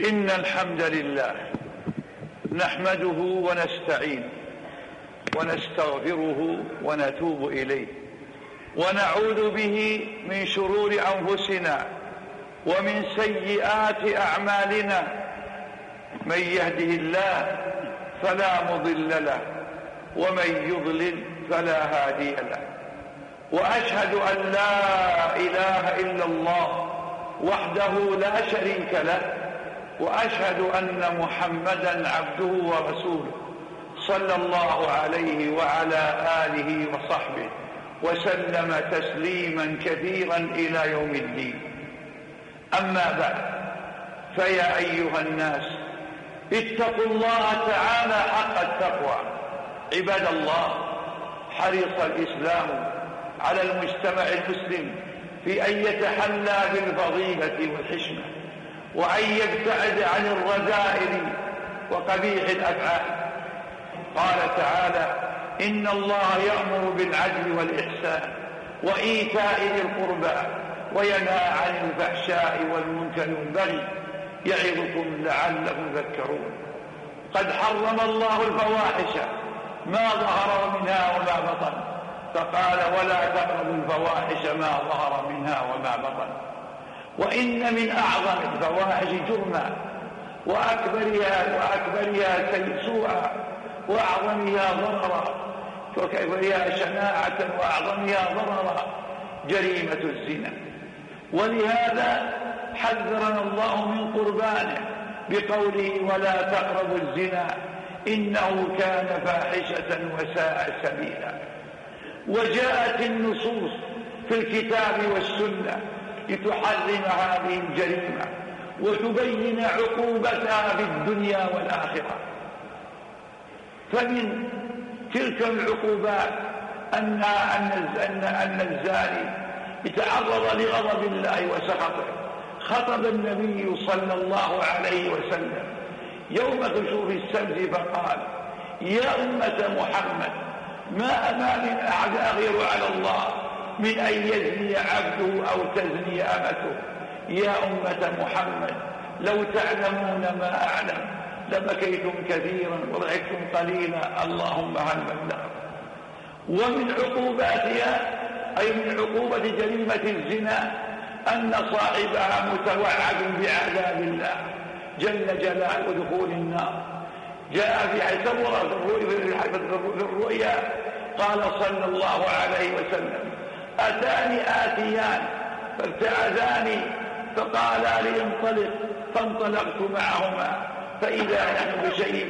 إن الحمد لله نحمده ونستعينه ونستغفره ونتوب إليه ونعوذ به من شرور أنفسنا ومن سيئات أعمالنا. من يهده الله فلا مضل له ومن يضلل فلا هادي له. وأشهد أن لا إله إلا الله وحده لا شريك له، وأشهد أن محمدا عبده ورسوله صلى الله عليه وعلى آله وصحبه وسلم تسليما كثيرا إلى يوم الدين. أما بعد، فيا أيها الناس اتقوا الله تعالى حق التقوى. عباد الله، حرص الإسلام على المجتمع المسلم في أن يتحلى بالفضيلة والحشمة، وأن يبتعد عن الرذائل وقبيح الأفعال. قال تعالى: إن الله يأمر بالعدل والإحسان وإيتاء ذي القربى وينهى عن الفحشاء والمنكر والبغي يعظكم لعلكم تذكرون. قد حرم الله الفواحش ما ظهر منها وما بطن، فقال: ولا تقربوا الفواحش ما ظهر منها وما بطن. وإن من أعظم الفواحش جرما وأكبرها سوءا وأعظمها ضررا وأكبرها شناعة وأعظمها ضررا جريمة الزنا. ولهذا حذرنا الله من قربانه بقوله: ولا تقربوا الزنا إنه كان فاحشة وساء سبيلا. وجاءت النصوص في الكتاب والسنة لتحرم هذه الجريمة وتبين عقوبتها في الدنيا والآخرة. فمن تلك العقوبات أن الزاني يتعرض لغضب الله وسخطه. خطب النبي صلى الله عليه وسلم يوم كسوف الشمس فقال: يا أمة محمد، ما أمام أحد أغير على الله من أن يزني عبده أو تزني أمته. يا أمة محمد، لو تعلمون ما أعلم لبكيتم كثيرا وضحكتم قليلا، اللهم هل بلغ. ومن عقوباتها أي من عقوبة جريمة الزنا أن صاحبها متوعد بعذاب الله جل جلاله ودخول النار. جاء في الرؤيا قال صلى الله عليه وسلم: أتاني آتيان فابتعداني فقالا لي انطلق، فانطلقت معهما فإذا نحن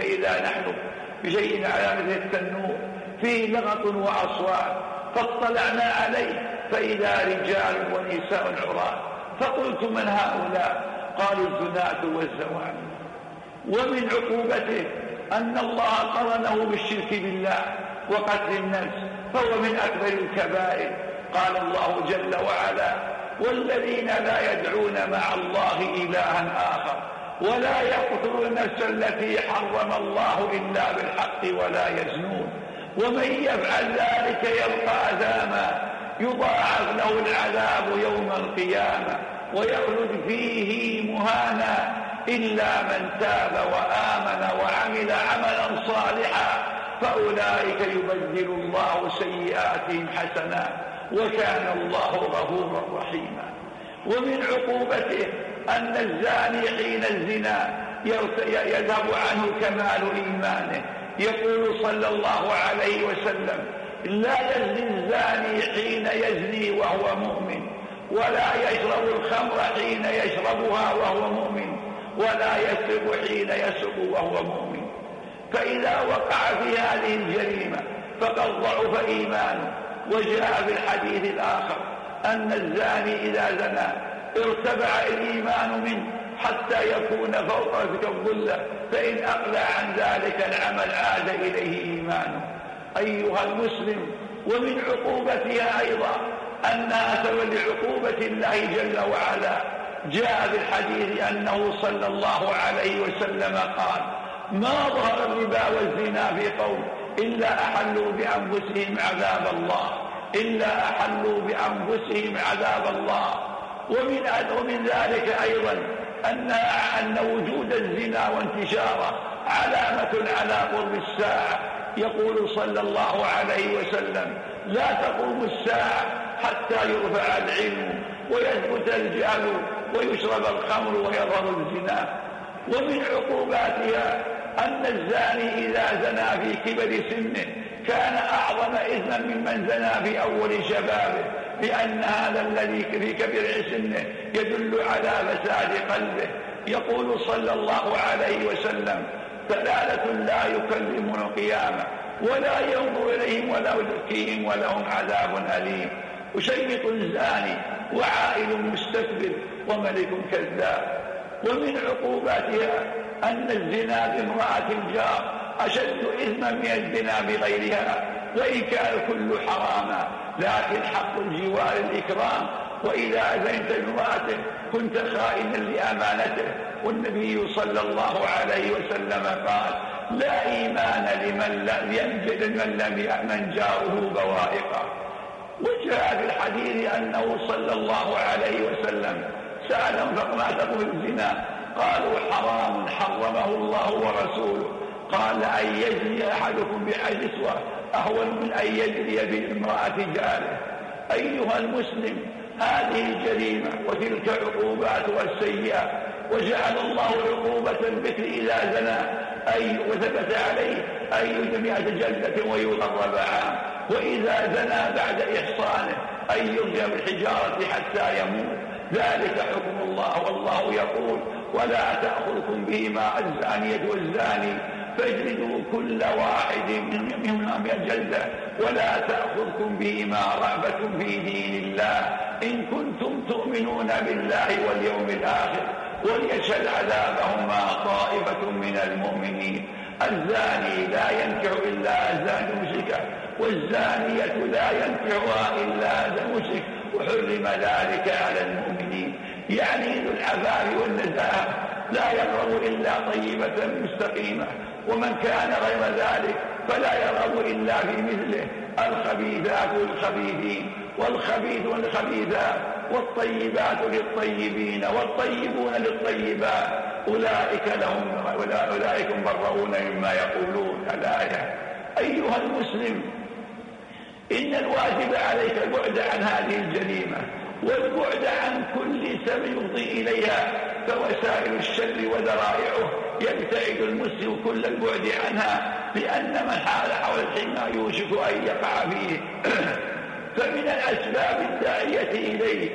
بشيء على مثل التنور فيه لغط وأصوات، فاطلعنا عليه فإذا رجال ونساء عراة، فقلت: من هؤلاء؟ قالوا: الزناة والزواني. ومن عقوبته أن الله قرنه بالشرك بالله وقتل النفس، فهو من أكبر الكبائر. قال الله جل وعلا: والذين لا يدعون مع الله إلها آخر ولا يقتلون النفس التي حرم الله إلا بالحق ولا يزنون ومن يفعل ذلك يلقى أثاما يضاعف له العذاب يوم القيامة ويخلد فيه مهانا إلا من تاب وآمن وعمل عملا صالحا فأولئك يبدل الله سيئاتهم حسنات وكان الله غفورا رحيما. ومن عقوبته أن الزاني حين الزنا يذهب عنه كمال إيمانه. يقول صلى الله عليه وسلم: لا يزني الزاني حين يزني وهو مؤمن، ولا يشرب الخمر حين يشربها وهو مؤمن، ولا يسرق حين يسرق وهو مؤمن. فإذا وقع في هذه الجريمة فقد ضعف إيمانه. وجاء في الحديث الآخر أن الزاني إذا زنى ارتفع الإيمان منه حتى يكون فوق الظلة، فإن أقلع عن ذلك العمل عاد إليه إيمانه. أيها المسلم، ومن عقوبتها أيضا أنها سبب لعقوبة الله جل وعلا. جاء في الحديث أنه صلى الله عليه وسلم قال: ما ظهر الربا والزنا في قوم إلا أحلوا بأنفسهم عذاب الله. ومن ذلك أيضا أن وجود الزنا وانتشاره علامة على قرب الساعة. يقول صلى الله عليه وسلم: لا تقوم الساعة حتى يرفع العلم ويثبت الجهل ويشرب الخمر ويظهر الزنا. ومن عقوباتها أن الزاني إذا زنى في كبر سنه كان أعظم إثما ممن زنى في أول شبابه، لأن هذا الذي في كبر سنه يدل على فساد قلبه. يقول صلى الله عليه وسلم: ثلاثة لا يكلمون القيامة ولا ينظر إليهم ولا يزكيهم ولهم عذاب أليم: وشيط زاني وعائل مستكبر وملك كذاب. ومن عقوباتها أن الزنا بامرأة الجار أشد إثما من الزنا بغيرها، وإن كان كل حراما، لكن حق الجوار الإكرام، وإذا أذنت بامرأته كنت خائنا لأمانته. والنبي صلى الله عليه وسلم قال: لا إيمان لمن لم يأمن جاره بوائقه. وجاء في الحديث أنه صلى الله عليه وسلم سألهم: فما تقول الزنا؟ قالوا: حرام حرمه الله ورسوله. قال: أن يجري أحدكم بحجسوة أهون من أن يجري بامرأة جاره. أيها المسلم، هذه الجريمة وتلك عقوبات والسيئات، وجعل الله عقوبة البكر إذا زنى وثبت عليه أن يجمع جلدة ويغرب عام، وإذا زنى بعد إحصانه أن يرجم بالحجارة حتى يموت. ذلك حكم الله. والله يقول: ولا تأخذكم بهما الزانية والزاني فاجلدوا كل واحد منهما 100 جلدة ولا تأخذكم بهما رأفة في دين الله إن كنتم تؤمنون بالله واليوم الآخر وليشهد عذابهما طائفة من المؤمنين. الزاني لا ينكح إلا زانية مشركة، والزانية لا ينكحها إلا زاني مشرك، وحرم ذلك على المؤمنين. يعني ذو العفاف والنزاهة لا يرغب إلا طيبة مستقيمة، ومن كان غير ذلك فلا يرغب إلا في مثله. الخبيثات للخبيثين والخبيثون للخبيثات والطيبات للطيبين والطيبون للطيبات أولئك مبرؤون مما يقولون. الآية. أيها المسلم، إن الواجب عليك البعد عن هذه الجريمة والبعد عن كل سبيل يفضي إليها، فوسائل الشر وذرائعه يبتعد المسلم كل البعد عنها، لأن من حال حول الحمى يوشك أن يقع فيه. فمن الأسباب الداعية إليه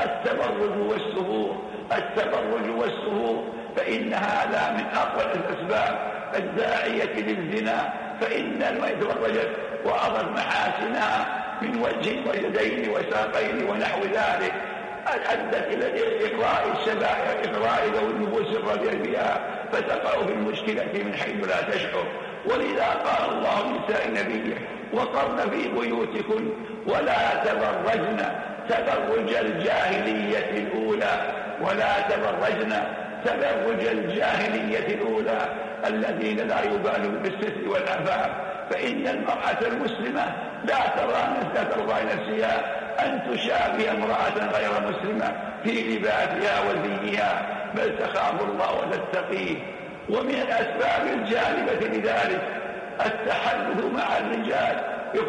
التبرج والسهور، فإن هذا من أقوى الأسباب الداعية للزنا. فإن المرأة تبرجت وأضت محاسنها من وجه ويدين وساقين ونحو ذلك أدت إلى إقراء ذوي النفوس الرضية بها، فتقع في المشكلة من حيث لا تشعر. ولذا قال الله لنساء نبيه: وقرن في بيوتكن ولا تبرجن تبرج الجاهلية الأولى، ولا تبرجن تبرج الجاهلية الأولى الذين لا يبالون بالستر والعفاف. فإن المرأة المسلمة لا ترضى نفسها أن تشابه امرأة غير مسلمة في لباسها وزيها، بل تخاف الله وتتقيه. ومن الأسباب الجالبة لذلك التحدث مع الرجال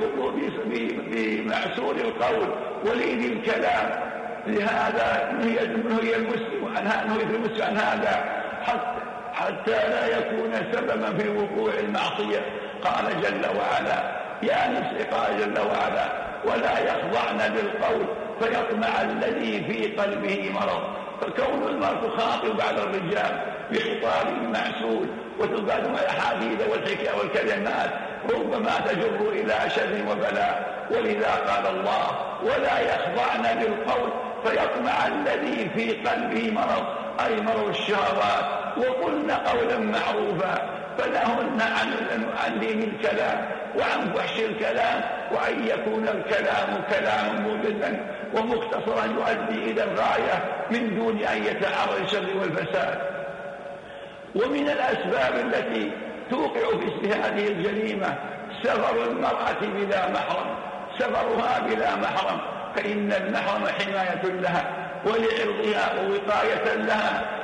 بمعسول القول ولين الكلام. لهذا نهي المسلم عن هذا حتى لا يكون سببا في وقوع المعصية. قال جل وعلا: يا نفس، قال جل وعلا: ولا يخضعن بالقول فيطمع الذي في قلبه مرض. فكون المرء تخاطب على الرجال بخطاب معسول وتبادل الأحاديث والحكاية والكلمات ربما تجر إلى شر وبلاء. ولذا قال الله: ولا يخضعن بالقول فيطمع الذي في قلبه مرض، أي مرض الشهوات، وقلن قولا معروفا. فنهن عن دين الكلام وعن فحش الكلام، وأن يكون الكلام كلاما مبنا ومختصرا يؤدي إلى الغاية من دون أن يتعرض الشر والفساد. ومن الأسباب التي توقع في هذه الجريمة سفر المرأة بلا محرم، سفرها بلا محرم، فإن المحرم حماية لها ولعرضها ووقاية لها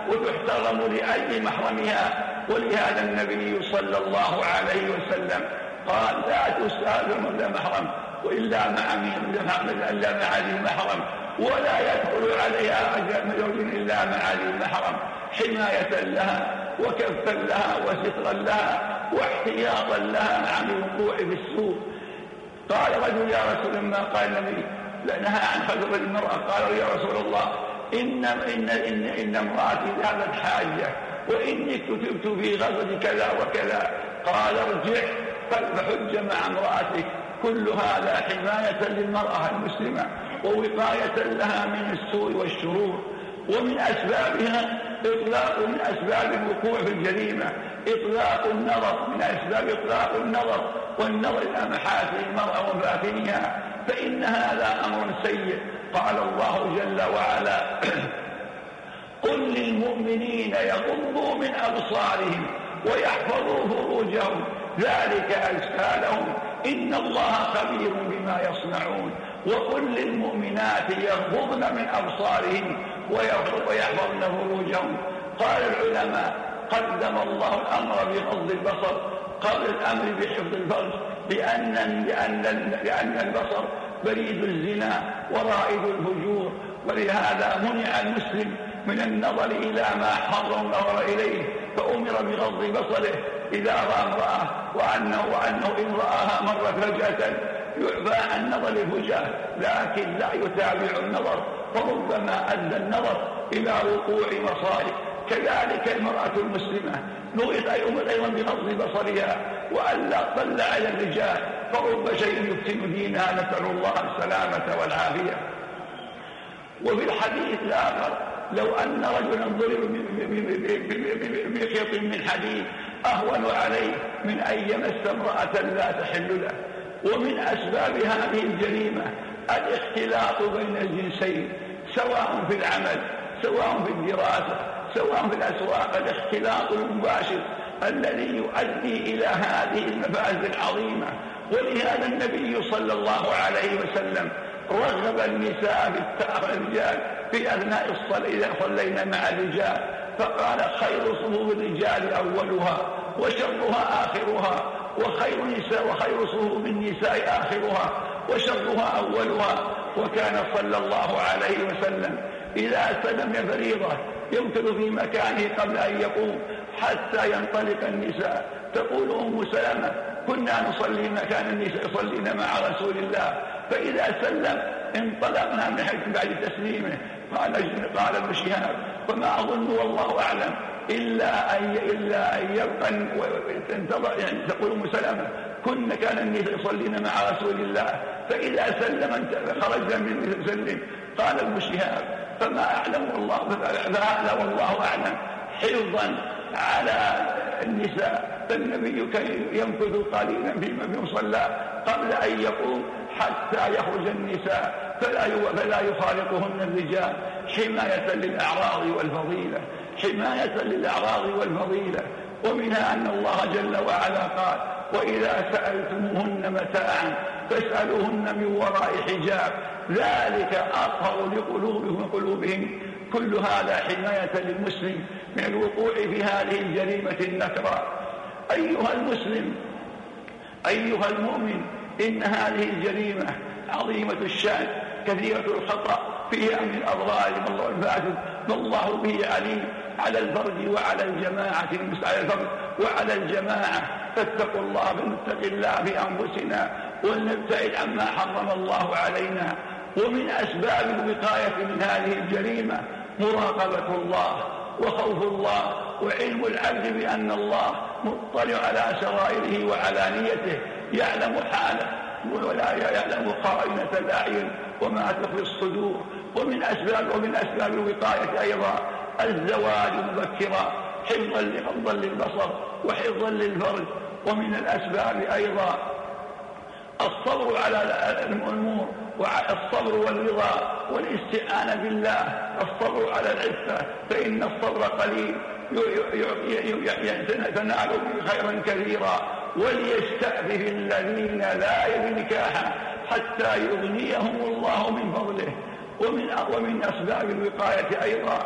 وتحترم لأجل محرمها. ولهذا النبي صلى الله عليه وسلم قال لا تسافر إلا محرم وإلا مع ذي محرم، ولا يدخل عليها زوج إلا مع ذي محرم، حماية لها وكفا لها وسترا لها واحتياطا لها عن الوقوع في السوء. قال رجل يا رسول الله، قال النبي نهى عن خلوة المرأة. قال يا رسول الله إن امرأتي ذهبت حاجة وإني كتبت في غزوة كذا وكذا. قال ارجع فحج مع امرأتك. كل هذا حماية للمرأة المسلمة ووقاية لها من السوء والشرور. ومن أسبابها من أسباب الوقوع في الجريمة إطلاق النظر، من أسباب إطلاق النظر والنظر إلى محاسن المرأة ومفاتنها، فإن هذا أمر سيء. قال الله جل وعلا قل للمؤمنين يغضوا من أبصارهم ويحفظوا فروجهم ذلك أزكى لهم إن الله خبير بما يصنعون. وقل للمؤمنات يغضضن من أبصارهن ويحفظن فروجهم. قال العلماء قدم الله الأمر بغض البصر قبل الأمر بحفظ الفرج، لأن البصر بريد الزنا ورائد الفجور، ولهذا منع المسلم من النظر إلى ما حرم الله إليه، فأمر بغض بصره إذا رأى امرأة، وأنه إن رآها مرت فجأة يعفى عن نظر الفجاه، لكن لا يتابع النظر، فربما أدى النظر إلى وقوع مصائب. كذلك المرأة المسلمة نغيت أيضا بغض بصرها وألا تطلع على الرجال، فرب شيء يفتن دينها، نسأل الله السلامة والعافية. وفي الحديث الآخر لو أن رجلا ضرب بخيط من حديد أهون عليه من أن يمس امرأة لا تحل له. ومن أسباب هذه الجريمة الاختلاط بين الجنسين، سواء في العمل سواء في الدراسة سواء في الأسواق، الاختلاط المباشر الذي يؤدي إلى هذه المفاسد العظيمة. ولهذا النبي صلى الله عليه وسلم رغب النساء بالتأخر الرجال في أثناء الصلاة إذا صلينا مع الرجال، فقال خير صفوف الرجال أولها وشرها آخرها، وخير صفوف النساء آخرها وشرها أولها. وكان صلى الله عليه وسلم إذا سلم فريضة يمكث في مكانه قبل أن يقوم حتى ينطلق النساء. تقول أم سلمة كنا نصلي مكان النساء يصلين مع رسول الله، فإذا سلم انطلقنا من حيث بعد تسليمه. قال ابن شهاب فما أظن والله أعلم إلا أن يبقى تنتظر، يعني تقول أم سلمة كان النساء يصلين مع رسول الله فإذا سلم خرجنا من سلم. قال ابن شهاب فما أعلم والله، فهذا والله أعلم حفظا على النساء، فالنبي كان يمكث قليلا في مصلى قبل أن يقوم حتى يخرج النساء فلا يفارقهن الرجال، حماية للأعراض والفضيلة، حماية للأعراض والفضيلة. ومنها أن الله جل وعلا قال وإذا سألتموهن متاعا فاسألوهن من وراء حجاب ذلك أطهر لقلوبهم وقلوبهم. كل هذا حماية للمسلم من الوقوع في هذه الجريمة النكراء. أيها المسلم أيها المؤمن، إن هذه الجريمة عظيمة الشأن كثيرة الخطأ فيها من الأضرار والفاسد، والله به عليم على الفرد وعلى الجماعة، على الفرد وعلى الجماعة. فاتقوا الله بنتق الله في أنفسنا ولنبتعد عما حرم الله علينا. ومن أسباب الوقاية من هذه الجريمة مراقبة الله وخوف الله وعلم العبد بأن الله مطلع على سرائره وعلانيته، يعلم حاله ولا يعلم خائنة الأعين وما تخفي الصدور. ومن أسباب الوقاية أيضا الزواج مبكرا حفظا للبصر وحفظا للفرج. ومن الأسباب أيضا الصبر على الأمور، والصبر والرضا والاستعانة بالله، الصبر على العفة، فإن الصبر قليل تنال به خيرا كثيرا. وليستأذن الذين لا يجدون نكاحا حتى يغنيهم الله من فضله. ومن أسباب الوقاية أيضا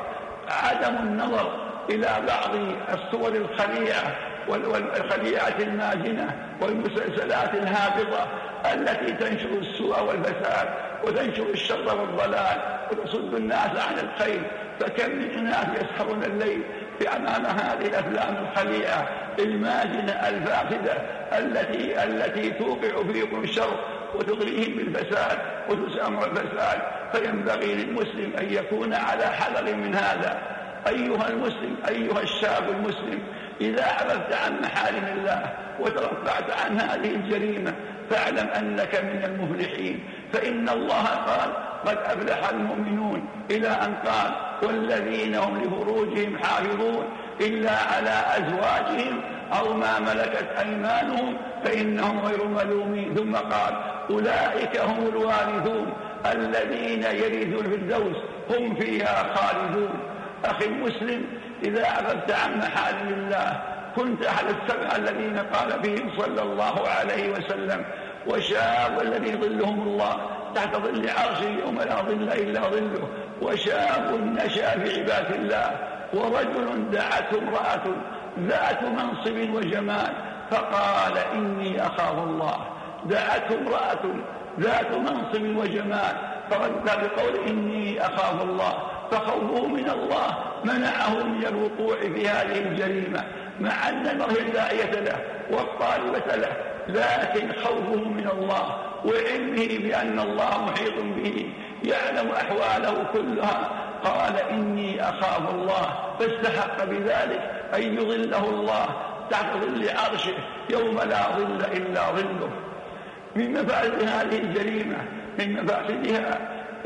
عدم النظر إلى بعض الصور الخليعة والخليعة الماجنة والمسلسلات الهابطة التي تنشر السوء والفساد وتنشر الشر والضلال وتصد الناس عن الخير. فكم من الناس يسهرون الليل أمام هذه الأفلام الخليعة الماجنة الفاسدة التي توقع فيكم الشر وتغريهم بالفساد وتسامر الفساد. فينبغي للمسلم أن يكون على حذر من هذا. أيها المسلم، أيها الشاب المسلم، إذا عرفت عن محارم الله وترفعت عن هذه الجريمة فاعلم أنك من المفلحين. فإن الله قال: قد أفلح المؤمنون، إلى أن قال: والذين هم لفروجهم حافظون إلا على أزواجهم أو ما ملكت أيمانهم فإنهم غير ملومين. ثم قال: أولئك هم الوارثون الذين يرثون الفردوس هم فيها خالدون. أخي المسلم، إذا عرفت عن محارم الله كنت أحد السبع الذين قال فيهم صلى الله عليه وسلم: وشاب الذي ظلهم الله تحت ظل عرشه يوم لا ظل إلا ظله، وشاب نشأ في عبادة الله، ورجل دعته امرأة ذات منصب وجمال فقال: إني أخاف الله. دعته امرأة ذات منصب وجمال فرد بقول: إني أخاف الله. فخوفه من الله منعه من الوقوع في هذه الجريمة، مع أن المرء الداعية له والطالبة له، لكن خوفه من الله وعلمه بأن الله محيط به يعلم أحواله كلها قال: إني أخاف الله. فاستحق بذلك أن يظله الله تحت ظل عرشه يوم لا ظل إلا ظله. من مفاسد هذه الجريمة، من مفاسدها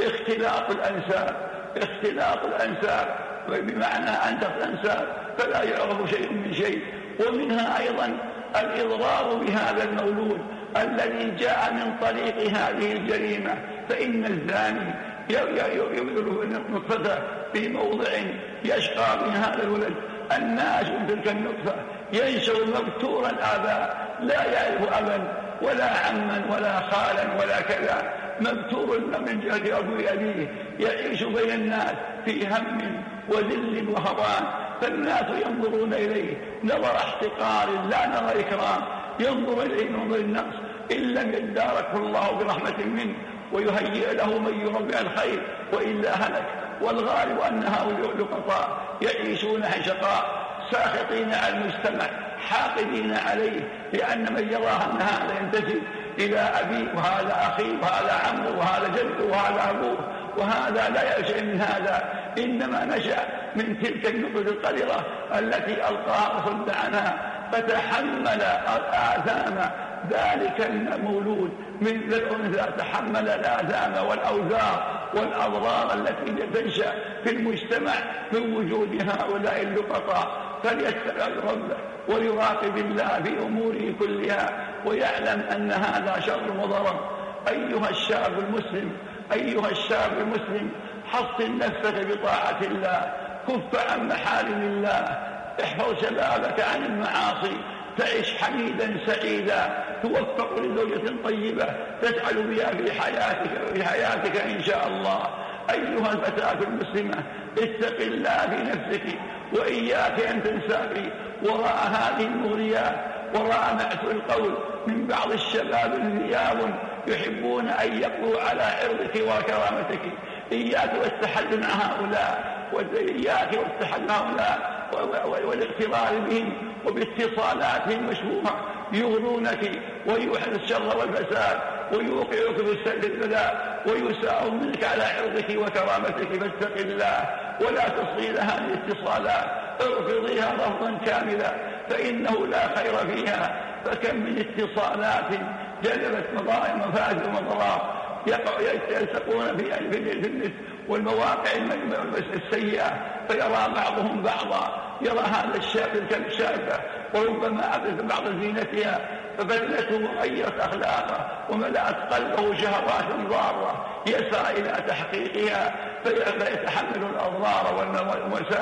اختلاط الأنساب بمعنى أن الأنساب فلا يعرف شيء من شيء. ومنها أيضا الإضرار بهذا المولود الذي جاء من طريق هذه الجريمة. فإن الزاني يبذل نطفته في موضع يشقى من هذا الولد الناس من تلك النطفة، ينشأ مبتور الآباء لا يعرف أبا ولا عما ولا خالا ولا كذا، مبتور من جهة أبيه، يعيش بين الناس في هم وذل وهوان. فالناس ينظرون إليه نظر احتقار لا نظر إكرام، ينظر إليه نظر النقص إن لم يداركه الله برحمة منه ويهيئ له من يربي الخير وإلا هلك. والغالب أن هؤلاء لقطاء يعيشون شقاء ساخطين على المجتمع حاقدين عليه، لأن من يرى أن هذا ينتسب إلى أبيه وهذا أخيه وهذا عمه وهذا جده وهذا أبوه، وهذا لا يشأ من هذا، إنما نشأ من تلك النقود القذرة التي ألقاها وصد عنها، فتحمل آثام ذلك المولود من الأنثى، تحمل الآثام والأوزار والأضرار التي تنشأ في المجتمع من وجود هؤلاء اللقطاء. فليتقي ربه ويراقب الله في أموره كلها ويعلم أن هذا شر وضرر. أيها الشاب المسلم، حصن نفسك بطاعة الله، كف عن محارم الله، احفظ شبابك عن المعاصي، تعيش حميدا سعيدا، توفق لزوجة طيبة تجعل بها في حياتك إن شاء الله. أيها الفتاة المسلمة، اتق الله في نفسك وإياك أن تنساقي وراء هذه المغريات، وراء نعت القول من بعض الشباب الذياب يحبون أن يقضوا على عرضك وكرامتك. إياك والتحدث مع هؤلاء، وإياك والتحدث مع هؤلاء والاغترار بهم وباتصالاتهم المشبوهة، يغرونك ويوحد الشر والفساد ويوقعك في البلاء ويساء منك على عرضك وكرامتك. فاتق الله ولا تصغي لها الاتصالات، ارفضيها رفضا كاملا فإنه لا خير فيها. فكم من اتصالات جلبت مفاسد ومضرات يلتقون في النت والمواقع السيئة، فيرى بعضهم بعضا، يرى هذا الشاب تلك الشابة وربما أبدت بعض زينتها فبدلته وغيرت أخلاقه وملأت قلبه شهوات ضارة يسعى إلى تحقيقها فيتحمل الأضرار والمساء